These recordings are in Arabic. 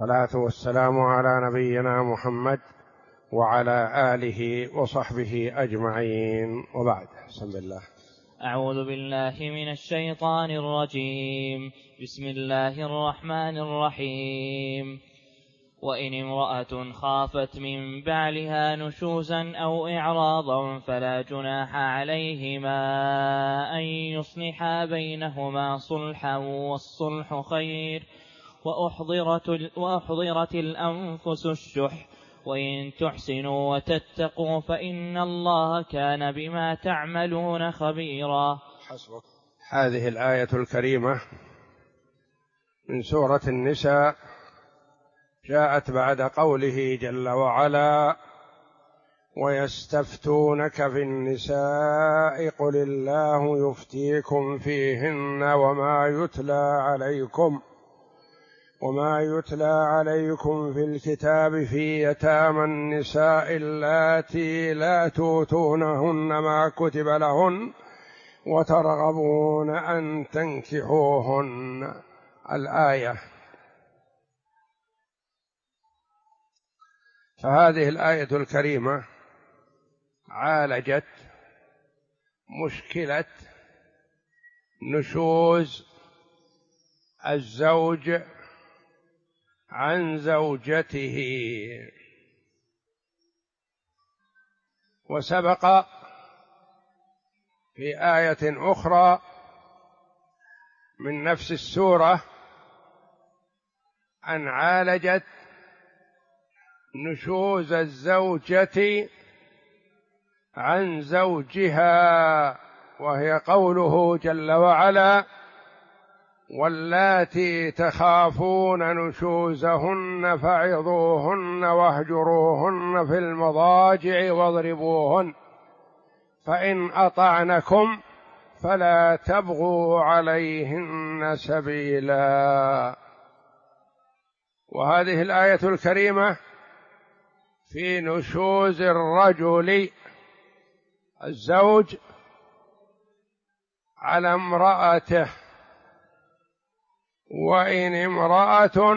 الصلاة والسلام على نبينا محمد وعلى آله وصحبه أجمعين، وبعد. بسم الله. أعوذ بالله من الشيطان الرجيم. بسم الله الرحمن الرحيم. وإن امرأة خافت من بعلها نشوزا أو إعراضا فلا جناح عليهما أن يصلحا بينهما صلحا والصلح خير، وأحضرت الأنفس الشح، وإن تحسنوا وتتقوا فإن الله كان بما تعملون خبيرا. حسبك. هذه الآية الكريمة من سورة النساء جاءت بعد قوله جل وعلا: ويستفتونك في النساء قل الله يفتيكم فيهن وما يتلى عليكم في الكتاب في يتامى النساء اللاتي لا توتونهن ما كتب لهن وترغبون أن تنكحوهن. الآية. فهذه الآية الكريمة عالجت مشكلة نشوز الزوج عن زوجته، وسبق في آية أخرى من نفس السورة أن عالجت نشوز الزوجة عن زوجها، وهي قوله جل وعلا: واللاتي تخافون نشوزهن فعظوهن واهجروهن في المضاجع واضربوهن فإن أطعنكم فلا تبغوا عليهن سبيلا. وهذه الآية الكريمة في نشوز الرجل الزوج على امرأته. وإن امرأة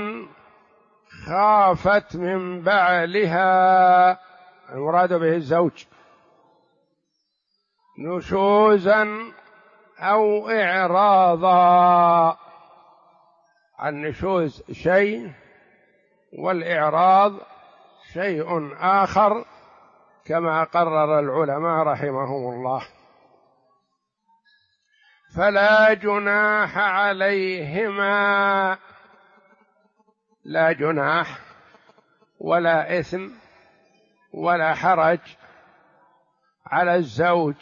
خافت من بعلها، المراد به الزوج، نشوزا أو إعراضا. النشوز شيء والإعراض شيء آخر، كما قرر العلماء رحمهم الله. فلا جناح عليهما، لا جناح ولا إثم ولا حرج على الزوج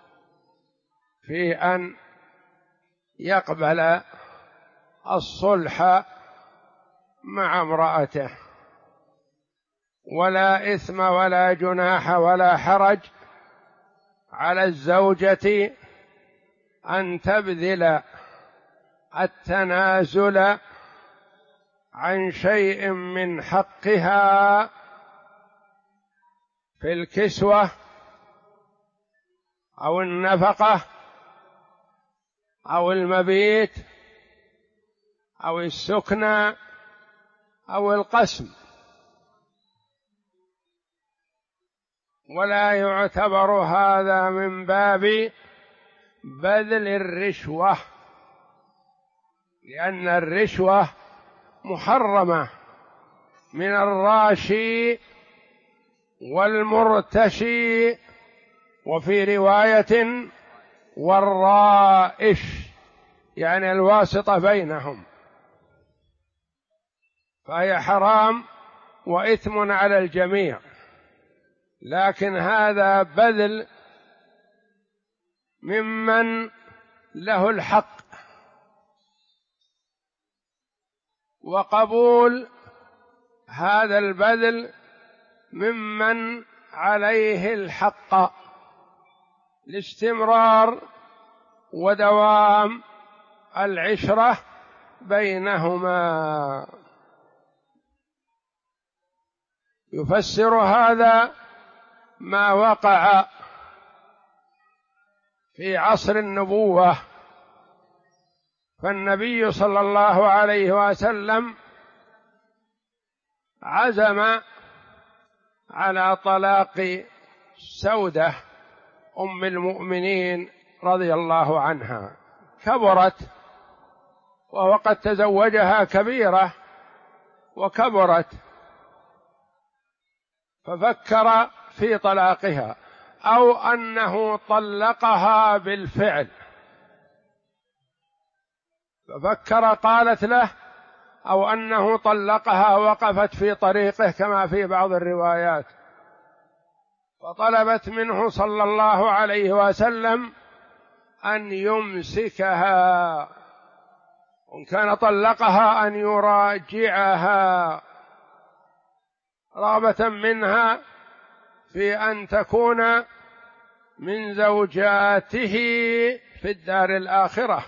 في أن يقبل الصلح مع امرأته، ولا إثم ولا جناح ولا حرج على الزوجة أن تبذل التنازل عن شيء من حقها في الكسوة أو النفقة أو المبيت أو السكنى أو القسم، ولا يعتبر هذا من باب بذل الرشوة، لأن الرشوة محرمة من الراشي والمرتشي، وفي رواية والرائش، يعني الواسطة بينهم، فهي حرام وإثم على الجميع. لكن هذا بذل ممن له الحق، وقبول هذا البذل ممن عليه الحق لاستمرار ودوام العشرة بينهما. يفسر هذا ما وقع في عصر النبوة، فالنبي صلى الله عليه وسلم عزم على طلاق سودة أم المؤمنين رضي الله عنها، كبرت وهو قد تزوجها كبيرة وكبرت، ففكر في طلاقها أو أنه طلقها بالفعل، ففكر قالت له، أو أنه طلقها وقفت في طريقه كما في بعض الروايات، فطلبت منه صلى الله عليه وسلم أن يمسكها، وإن كان طلقها أن يراجعها، رغبة منها في أن تكون من زوجاته في الدار الآخرة،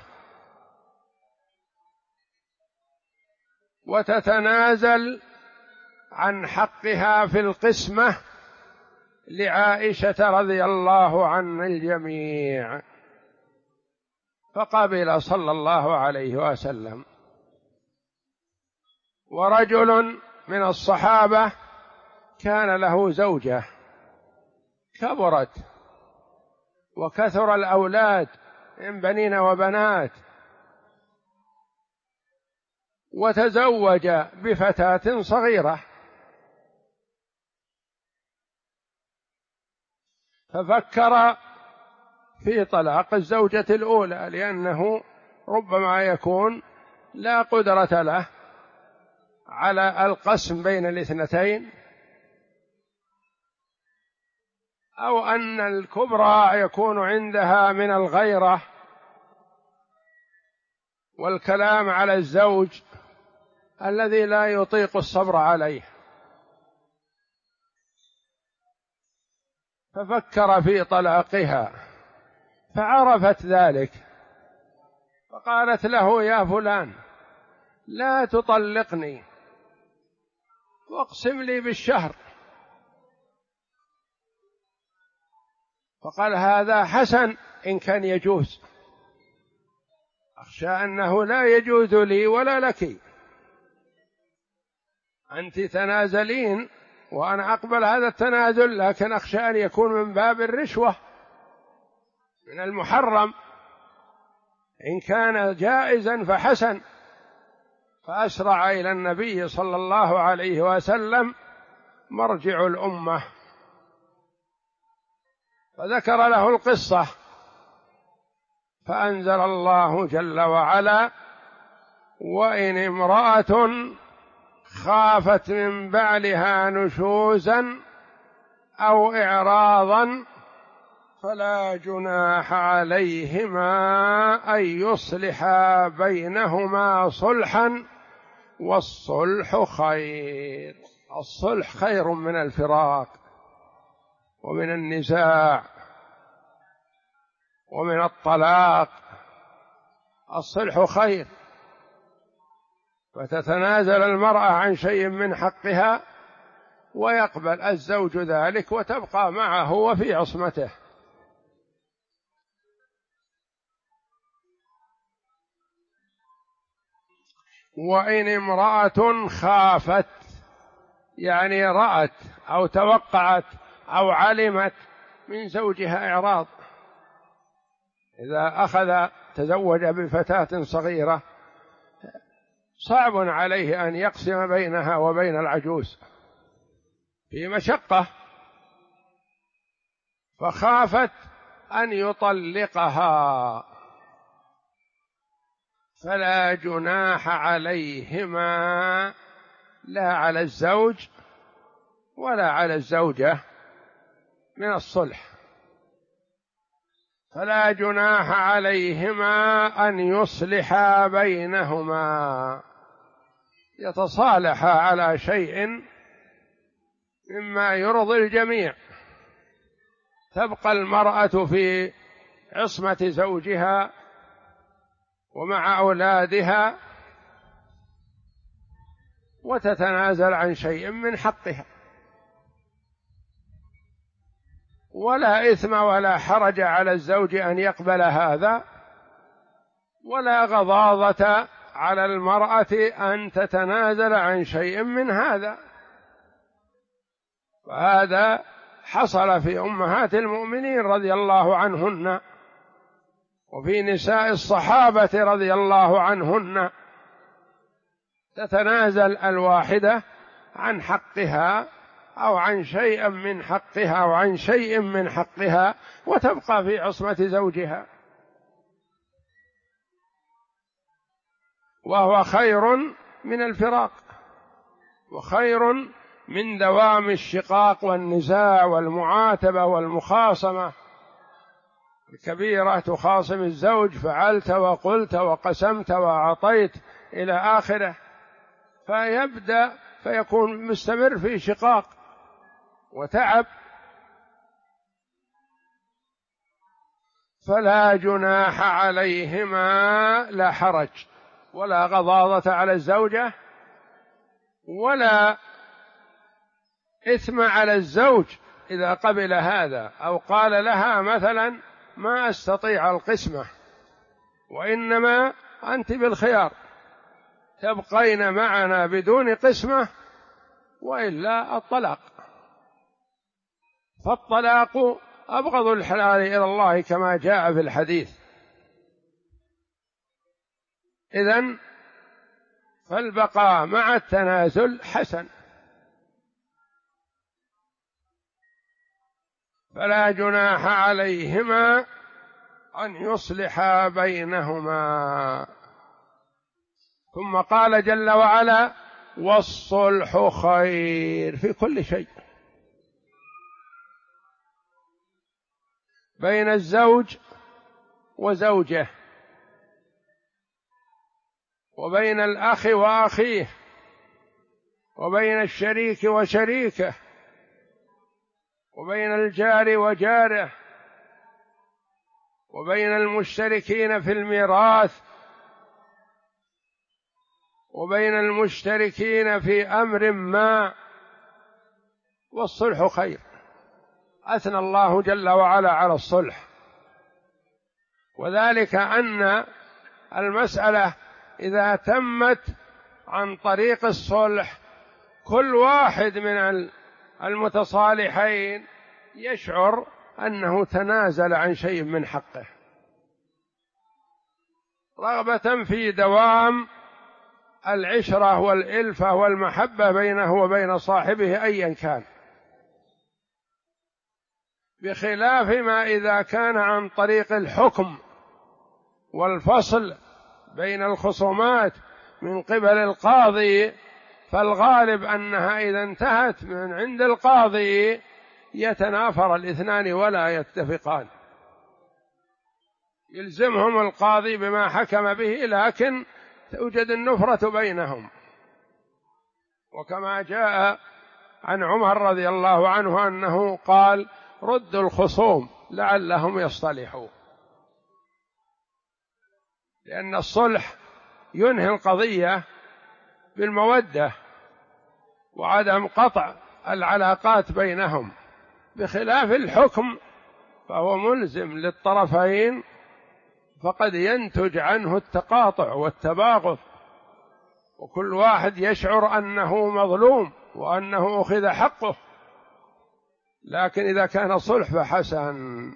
وتتنازل عن حقها في القسمة لعائشة رضي الله عن الجميع، فقبل صلى الله عليه وسلم. ورجل من الصحابة كان له زوجة كبرت وكثر الأولاد من بنين وبنات، وتزوج بفتاة صغيرة، ففكر في طلاق الزوجة الأولى، لأنه ربما يكون لا قدرة له على القسم بين الاثنتين، أو أن الكبرى يكون عندها من الغيرة والكلام على الزوج الذي لا يطيق الصبر عليه، ففكر في طلاقها، فعرفت ذلك، فقالت له: يا فلان، لا تطلقني واقسم لي بالشهر. فقال: هذا حسن إن كان يجوز، أخشى أنه لا يجوز لي ولا لك، أنت تنازلين وأنا أقبل هذا التنازل، لكن أخشى أن يكون من باب الرشوة، من المحرم. إن كان جائزا فحسن. فأسرع إلى النبي صلى الله عليه وسلم مرجع الأمة، فذكر له القصة، فأنزل الله جل وعلا: وإن امرأة خافت من بعلها نشوزا أو إعراضا فلا جناح عليهما أن يصلحا بينهما صلحا والصلح خير. الصلح خير من الفراق ومن النزاع ومن الطلاق، الصلح خير. فتتنازل المرأة عن شيء من حقها ويقبل الزوج ذلك وتبقى معه وفي عصمته. وإن امرأة خافت، يعني رأت أو توقعت أو علمت من زوجها إعراض، إذا تزوج بفتاة صغيرة صعب عليه أن يقسم بينها وبين العجوز، في مشقة، فخافت أن يطلقها فلا جناح عليهما، لا على الزوج ولا على الزوجة، من الصلح. فلا جناح عليهما أن يصلحا بينهما، يتصالحا على شيء مما يرضي الجميع. تبقى المرأة في عصمة زوجها ومع أولادها، وتتنازل عن شيء من حقها، ولا إثم ولا حرج على الزوج أن يقبل هذا، ولا غضاضة على المرأة أن تتنازل عن شيء من هذا، وهذا حصل في أمهات المؤمنين رضي الله عنهن، وفي نساء الصحابة رضي الله عنهن، تتنازل الواحدة عن حقها أو عن شيء من حقها أو عن شيء من حقها وتبقى في عصمة زوجها، وهو خير من الفراق، وخير من دوام الشقاق والنزاع والمعاتبة والمخاصمة الكبيرة، تخاصم الزوج فعلت وقلت وقسمت وأعطيت إلى آخره، فيكون مستمر في شقاق وتعب. فلا جناح عليهما، لا حرج ولا غضاضة على الزوجة ولا إثم على الزوج إذا قبل هذا أو قال لها مثلا ما أستطيع القسمة وإنما أنت بالخيار، تبقين معنا بدون قسمة وإلا الطلاق، فالطلاق أبغض الحلال إلى الله كما جاء في الحديث. إذن فالبقاء مع التنازل حسن. فلا جناح عليهما أن يصلحا بينهما. ثم قال جل وعلا والصلح خير في كل شيء، بين الزوج وزوجه، وبين الأخ وأخيه، وبين الشريك وشريكه، وبين الجار وجاره، وبين المشتركين في الميراث، وبين المشتركين في أمر ما، والصلح خير. أثنى الله جل وعلا على الصلح، وذلك أن المسألة إذا تمت عن طريق الصلح كل واحد من المتصالحين يشعر أنه تنازل عن شيء من حقه، رغبة في دوام العشرة والإلفة والمحبة بينه وبين صاحبه أيا كان، بخلاف ما إذا كان عن طريق الحكم والفصل بين الخصومات من قبل القاضي، فالغالب أنها إذا انتهت من عند القاضي يتنافر الاثنان ولا يتفقان، يلزمهم القاضي بما حكم به، لكن توجد النفرة بينهم. وكما جاء عن عمر رضي الله عنه أنه قال ردوا الخصوم لعلهم يصطلحوا، لأن الصلح ينهي القضية بالمودة وعدم قطع العلاقات بينهم، بخلاف الحكم فهو ملزم للطرفين، فقد ينتج عنه التقاطع والتباغض، وكل واحد يشعر أنه مظلوم وأنه أخذ حقه. لكن إذا كان صلح فحسن.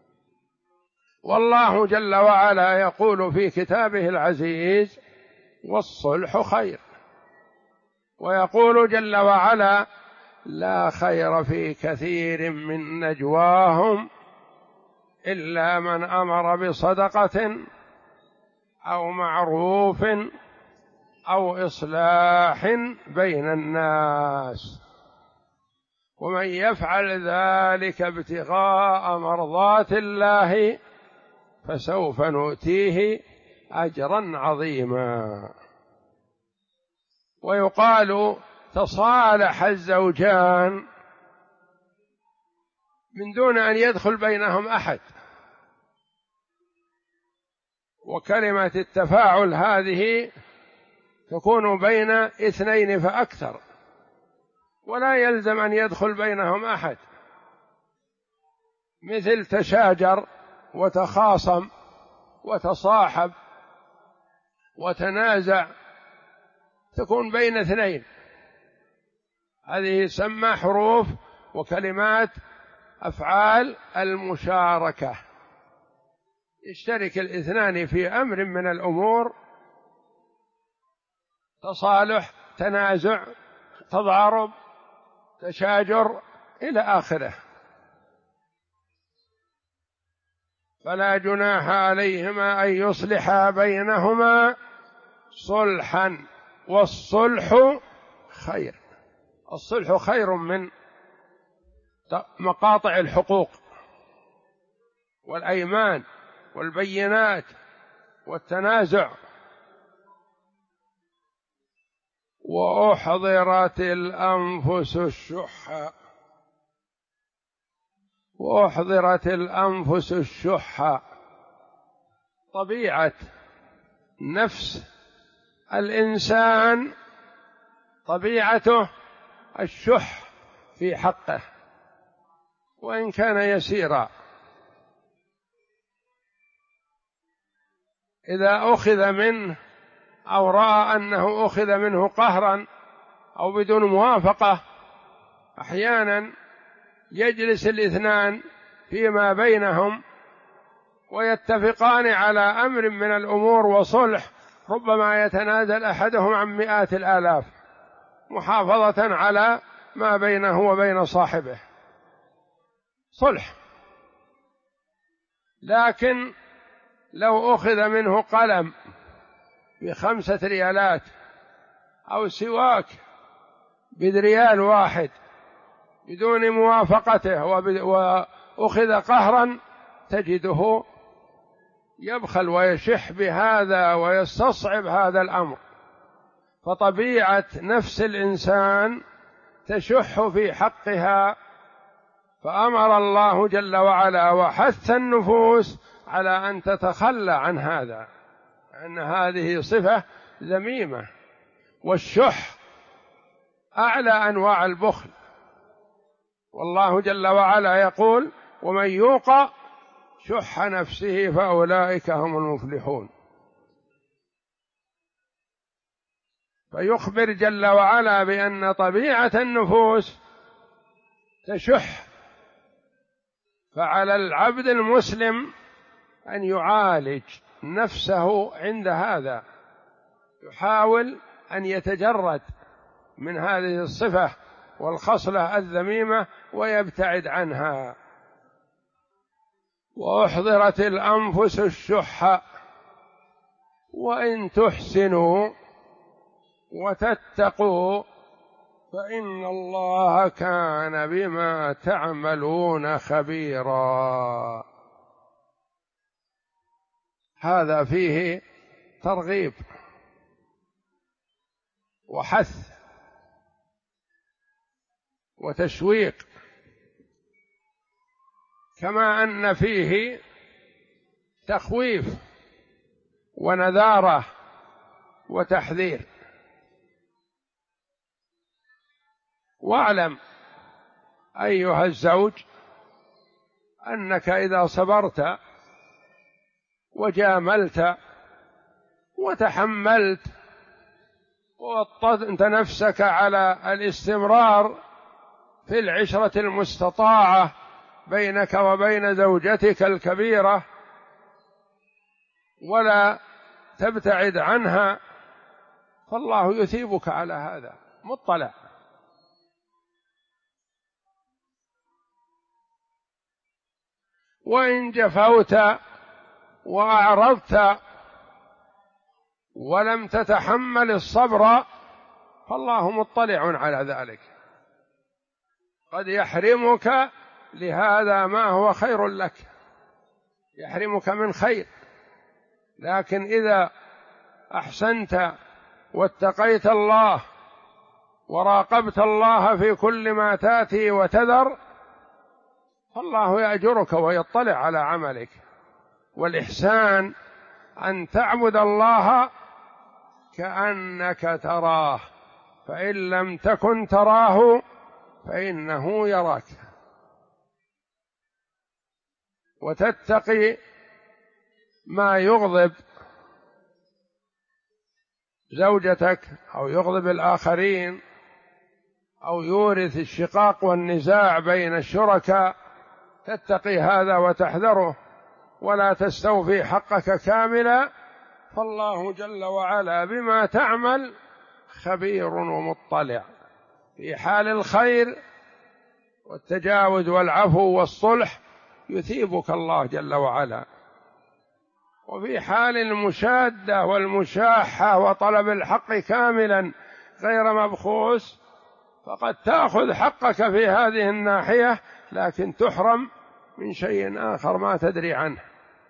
والله جل وعلا يقول في كتابه العزيز والصلح خير، ويقول جل وعلا لا خير في كثير من نجواهم إلا من أمر بصدقة أو معروف أو إصلاح بين الناس، ومن يفعل ذلك ابتغاء مرضات الله فسوف نؤتيه أجرا عظيما. ويقال تصالح الزوجان من دون أن يدخل بينهم أحد، وكلمة التفاعل هذه تكون بين اثنين فأكثر، ولا يلزم أن يدخل بينهم أحد، مثل تشاجر وتخاصم وتصاحب وتنازع، تكون بين اثنين، هذه يسمى حروف وكلمات أفعال المشاركة، يشترك الاثنان في أمر من الأمور، تصالح، تنازع، تضارب، تشاجر إلى آخره. فلا جناح عليهما أن يصلحا بينهما صلحا، والصلح خير. الصلح خير من مقاطع الحقوق والأيمان والبينات والتنازع. وأحضرت الأنفس الشح، وأحضرت الأنفس الشح، طبيعة نفس الإنسان طبيعته الشح في حقه وإن كان يسيرا. إذا أخذ منه أو رأى أنه أخذ منه قهرا أو بدون موافقة، أحيانا يجلس الاثنان فيما بينهم ويتفقان على أمر من الأمور وصلح، ربما يتنازل أحدهم عن مئات الآلاف محافظة على ما بينه وبين صاحبه، صلح. لكن لو أخذ منه قلم ب5 ريالات أو سواك بريال واحد بدون موافقته وأخذ قهرا، تجده يبخل ويشح بهذا ويستصعب هذا الأمر. فطبيعة نفس الإنسان تشح في حقها، فأمر الله جل وعلا وحث النفوس على أن تتخلى عن هذا، أن هذه صفة ذميمة. والشح أعلى أنواع البخل، والله جل وعلا يقول: ومن يوق شح نفسه فأولئك هم المفلحون. فيخبر جل وعلا بأن طبيعة النفوس تشح، فعلى العبد المسلم أن يعالج نفسه عند هذا، يحاول أن يتجرد من هذه الصفة والخصلة الذميمة ويبتعد عنها. وأحضرت الأنفس الشح وإن تحسنوا وتتقوا فإن الله كان بما تعملون خبيرا. هذا فيه ترغيب وحث وتشويق، كما أن فيه تخويف ونذارة وتحذير. واعلم أيها الزوج أنك إذا صبرت وجاملت وتحملت ووطنت نفسك على الاستمرار في العشرة المستطاعة بينك وبين زوجتك الكبيرة ولا تبتعد عنها، فالله يثيبك على هذا، مطلع. وإن جفوت وأعرضت ولم تتحمل الصبر فالله مطلع على ذلك، قد يحرمك لهذا ما هو خير لك، يحرمك من خير. لكن إذا أحسنت واتقيت الله وراقبت الله في كل ما تأتي وتذر فالله يأجرك ويطلع على عملك. والإحسان أن تعبد الله كأنك تراه، فإن لم تكن تراه فإنه يراك. وتتقي ما يغضب زوجتك أو يغضب الآخرين أو يورث الشقاق والنزاع بين الشركاء، تتقي هذا وتحذره ولا تستوفي حقك كاملا، فالله جل وعلا بما تعمل خبير ومطلع. في حال الخير والتجاوز والعفو والصلح يثيبك الله جل وعلا، وفي حال المشادة والمشاحة وطلب الحق كاملا غير مبخوس فقد تأخذ حقك في هذه الناحية، لكن تحرم من شيء آخر ما تدري عنه.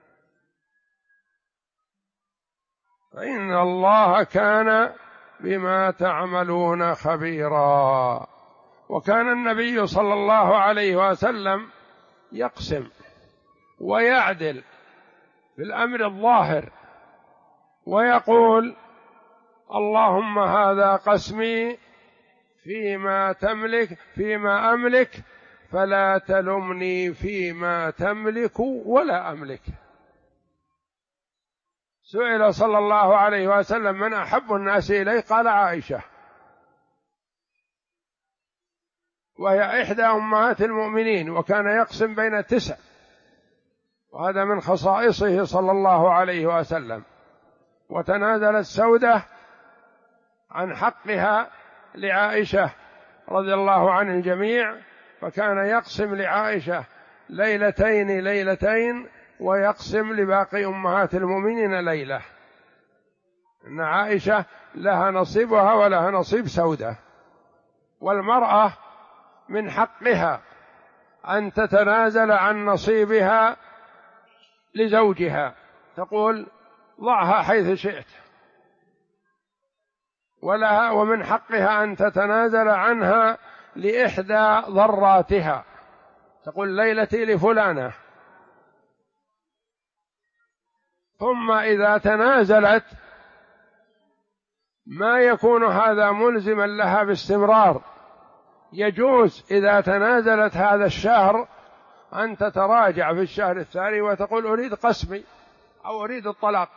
فإن الله كان بما تعملون خبيرا. وكان النبي صلى الله عليه وسلم يقسم ويعدل في الأمر الظاهر ويقول: اللهم هذا قسمي فيما أملك فلا تلمني فيما تملك ولا أملك. سئل صلى الله عليه وسلم: من أحب الناس إليه؟ قال: عائشة، وهي إحدى أمهات المؤمنين، وكان يقسم بين 9، وهذا من خصائصه صلى الله عليه وسلم. وتنازلت سودة عن حقها لعائشة رضي الله عن الجميع، فكان يقسم لعائشة ليلتين ويقسم لباقي أمهات المؤمنين ليلة، إن عائشة لها نصيبها ولها نصيب سودة. والمرأة من حقها أن تتنازل عن نصيبها لزوجها، تقول: ضعها حيث شئت، ومن حقها أن تتنازل عنها لإحدى ضراتها، تقول: ليلتي لفلانة. ثم إذا تنازلت ما يكون هذا ملزما لها باستمرار، يجوز إذا تنازلت هذا الشهر أن تتراجع في الشهر الثاني وتقول: أريد قسمي أو أريد الطلاق.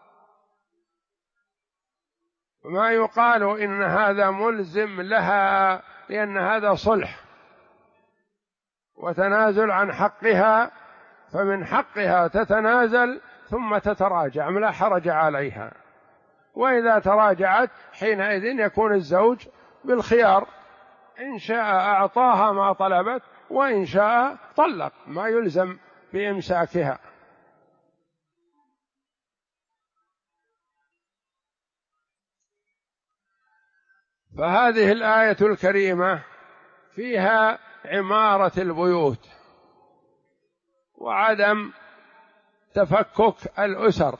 ما يقال إن هذا ملزم لها، لأن هذا صلح وتنازل عن حقها، فمن حقها تتنازل ثم تتراجع، لا حرج عليها. وإذا تراجعت حينئذ يكون الزوج بالخيار، إن شاء أعطاها ما طلبت وإن شاء طلق، ما يلزم بإمساكها. فهذه الآية الكريمة فيها عمارة البيوت وعدم تفكك الأسر،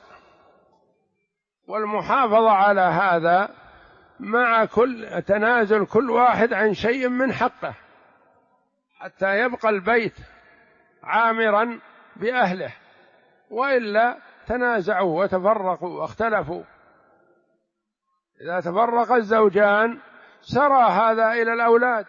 والمحافظة على هذا مع كل تنازل كل واحد عن شيء من حقه، حتى يبقى البيت عامرا بأهله، وإلا تنازعوا وتفرقوا واختلفوا. إذا تفرق الزوجان سرى هذا إلى الأولاد،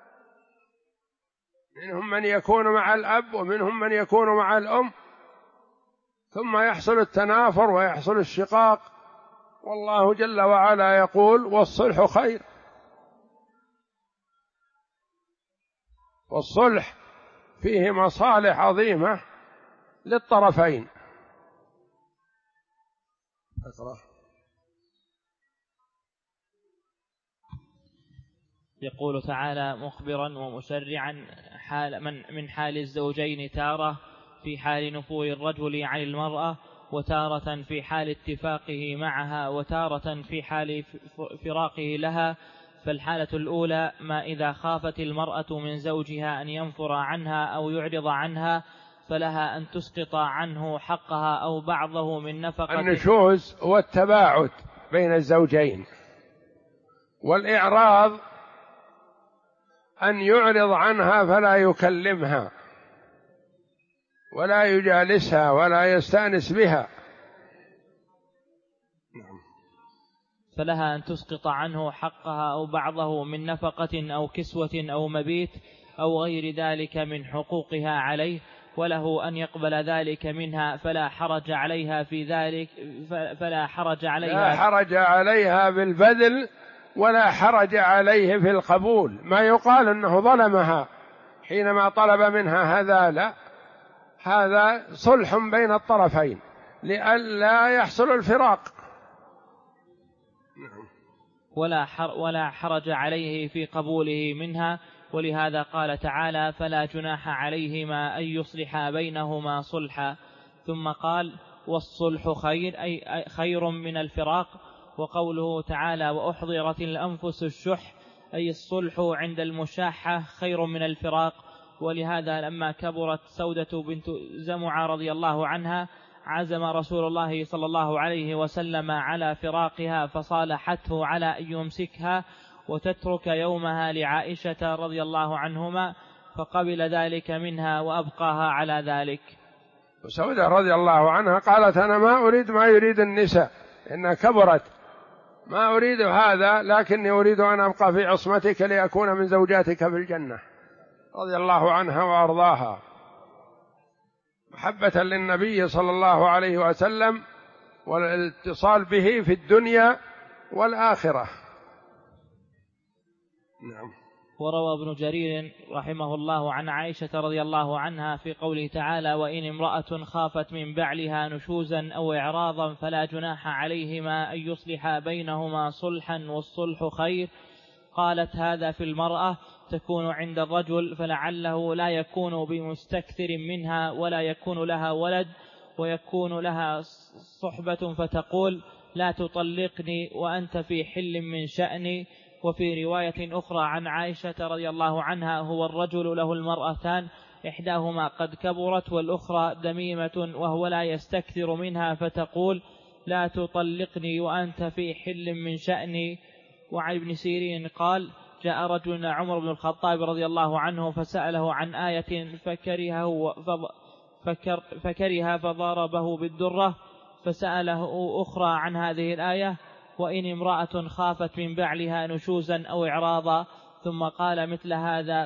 منهم من يكون مع الأب ومنهم من يكون مع الأم، ثم يحصل التنافر ويحصل الشقاق. والله جل وعلا يقول: والصلح خير. والصلح فيه مصالح عظيمة للطرفين. يقول تعالى مخبرا ومشرعا من حال الزوجين تارة في حال نفور الرجل عن المرأة، وتارة في حال اتفاقه معها، وتارة في حال فراقه لها. فالحالة الأولى ما إذا خافت المرأة من زوجها أن ينفر عنها أو يعرض عنها، فلها أن تسقط عنه حقها أو بعضه من نفقة. النشوز هو التباعد بين الزوجين، والإعراض أن يعرض عنها فلا يكلمها ولا يجالسها ولا يستأنس بها. فلها أن تسقط عنه حقها أو بعضه من نفقة أو كسوة أو مبيت أو غير ذلك من حقوقها عليه، وله أن يقبل ذلك منها، فلا حرج عليها في ذلك، لا حرج عليها بالبذل ولا حرج عليه في القبول، ما يقال أنه ظلمها حينما طلب منها هذا، لا، هذا صلح بين الطرفين لئلا يحصل الفراق. ولا حرج عليه في قبوله منها، ولهذا قال تعالى: فلا جناح عليهما أن يصلحا بينهما صلحا. ثم قال: والصلح خير، أي خير من الفراق. وقوله تعالى: وأحضرت الأنفس الشح، أي الصلح عند المشاحة خير من الفراق. ولهذا لما كبرت سودة بنت زمعة رضي الله عنها عزم رسول الله صلى الله عليه وسلم على فراقها، فصالحته على أن يمسكها وتترك يومها لعائشة رضي الله عنهما، فقبل ذلك منها وأبقاها على ذلك. سودة رضي الله عنها قالت: أنا ما أريد ما يريد النساء، إنها كبرت، ما أريد هذا، لكني أريد أن أبقى في عصمتك لأكون من زوجاتك في الجنة، رضي الله عنها وأرضاها، محبة للنبي صلى الله عليه وسلم والاتصال به في الدنيا والآخرة. نعم. وروى ابن جرير رحمه الله عن عائشة رضي الله عنها في قوله تعالى: وإن امرأة خافت من بعلها نشوزا أو إعراضا فلا جناح عليهما أن يصلحا بينهما صلحا والصلح خير. قالت: هذا في المرأة تكون عند الرجل، فلعله لا يكون بمستكثر منها ولا يكون لها ولد ويكون لها صحبة، فتقول: لا تطلقني وأنت في حل من شأني. وفي رواية أخرى عن عائشة رضي الله عنها: هو الرجل له المرأتان، إحداهما قد كبرت والأخرى دميمة وهو لا يستكثر منها، فتقول: لا تطلقني وأنت في حل من شأني. وعن ابن سيرين قال: جاء رجل عمر بن الخطاب رضي الله عنه فسأله عن آية فكره فضربه بالدرة، فسأله أخرى عن هذه الآية: وإن امرأة خافت من بعلها نشوزا أو إعراضا، ثم قال مثل هذا،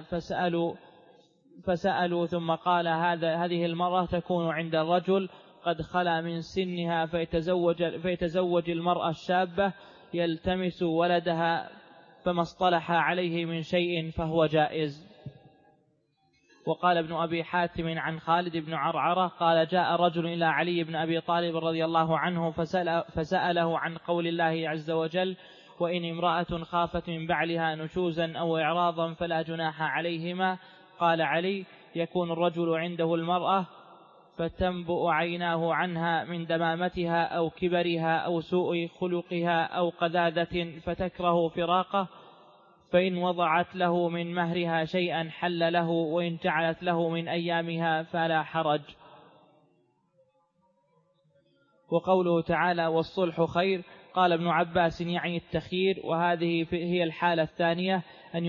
فسألوا ثم قال: هذه المرأة تكون عند الرجل قد خلا من سنها فيتزوج المرأة الشابة يلتمس ولدها، فما اصطلح عليه من شيء فهو جائز. وقال ابن أبي حاتم عن خالد بن عرعرة قال: جاء رجل إلى علي بن أبي طالب رضي الله عنه فسأله عن قول الله عز وجل: وإن امرأة خافت من بعلها نشوزا أو إعراضا فلا جناح عليهما. قال علي: يكون الرجل عنده المرأة فتنبؤ عيناه عنها من دمامتها أو كبرها أو سوء خلقها أو قذاذة فتكره فراقه، فإن وضعت له من مهرها شيئا حل له، وإن جعلت له من أيامها فلا حرج. وقوله تعالى: والصلح خير، قال ابن عباس: يعني التخيير، وهذه هي الحالة الثانية، أن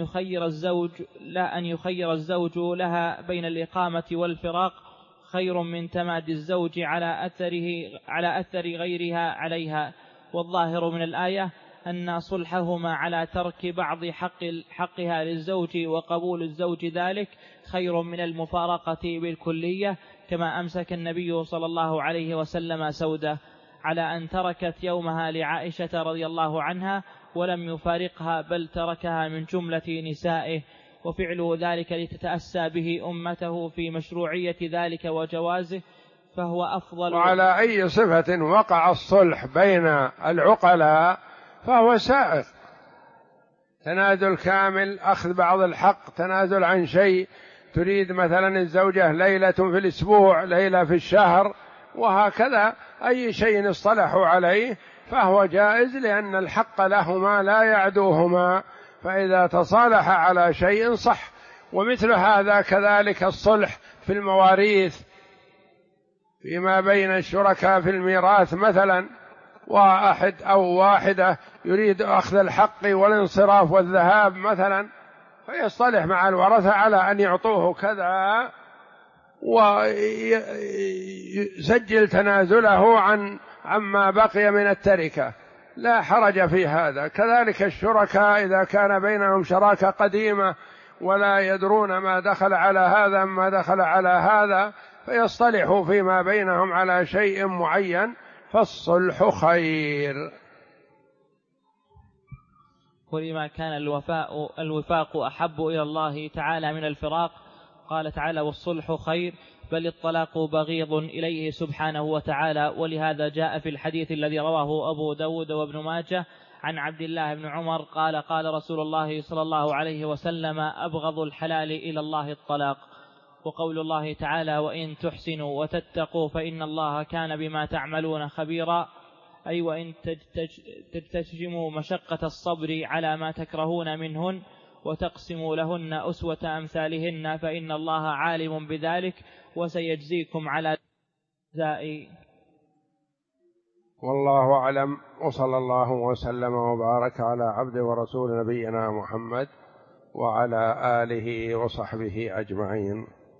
يخير الزوج لها بين الإقامة والفراق، خير من تمادي الزوج على أثر غيرها عليها. والظاهر من الآية أن صلحهما على ترك بعض حقها للزوج وقبول الزوج ذلك خير من المفارقة بالكلية، كما أمسك النبي صلى الله عليه وسلم سودة على أن تركت يومها لعائشة رضي الله عنها ولم يفارقها، بل تركها من جملة نسائه، وفعله ذلك لتتأسى به أمته في مشروعية ذلك وجوازه، فهو أفضل. وعلى أي صفة وقع الصلح بين العقلاء فهو سائغ، تنازل كامل، أخذ بعض الحق، تنازل عن شيء، تريد مثلا الزوجة ليلة في الأسبوع، ليلة في الشهر، وهكذا أي شيء اصطلحوا عليه فهو جائز، لأن الحق لهما لا يعدوهما، فإذا تصالح على شيء صح. ومثل هذا كذلك الصلح في المواريث فيما بين الشركاء في الميراث، مثلا واحد أو واحدة يريد أخذ الحق والانصراف والذهاب مثلا، فيصطلح مع الورثة على أن يعطوه كذا ويسجل تنازله عما بقي من التركة، لا حرج في هذا. كذلك الشركاء إذا كان بينهم شراكة قديمة ولا يدرون ما دخل على هذا ما دخل على هذا، فيصطلحوا فيما بينهم على شيء معين، فالصلح خير. ولما كان الوفاق أحب إلى الله تعالى من الفراق. قال تعالى: والصلح خير، بل الطلاق بغيض إليه سبحانه وتعالى. ولهذا جاء في الحديث الذي رواه أبو داود وابن ماجه عن عبد الله بن عمر قال: قال رسول الله صلى الله عليه وسلم: أبغض الحلال إلى الله الطلاق. وقول الله تعالى: وإن تحسنوا وتتقوا فإن الله كان بما تعملون خبيرا، أي وإن تجتموا مشقة الصبر على ما تكرهون منهن وتقسموا لهن أسوة أمثالهن فإن الله عالم بذلك وسيجزيكم على ذلك. والله أعلم، وصلى الله وسلم وبارك على عبده ورسول نبينا محمد وعلى آله وصحبه أجمعين.